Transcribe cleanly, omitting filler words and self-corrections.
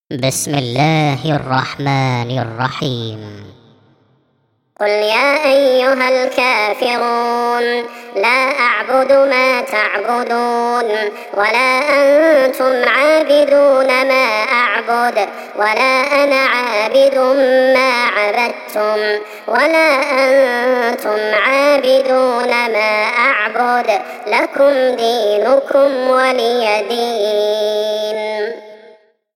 بسم الله الرحمن الرحيم. قل يا أيها الكافرون لا أعبد ما تعبدون ولا أنتم عابدون ما أعبد ولا أنا عابد ما عبدتم ولا أنتم عابدون ما أعبد لكم دينكم ولي دين.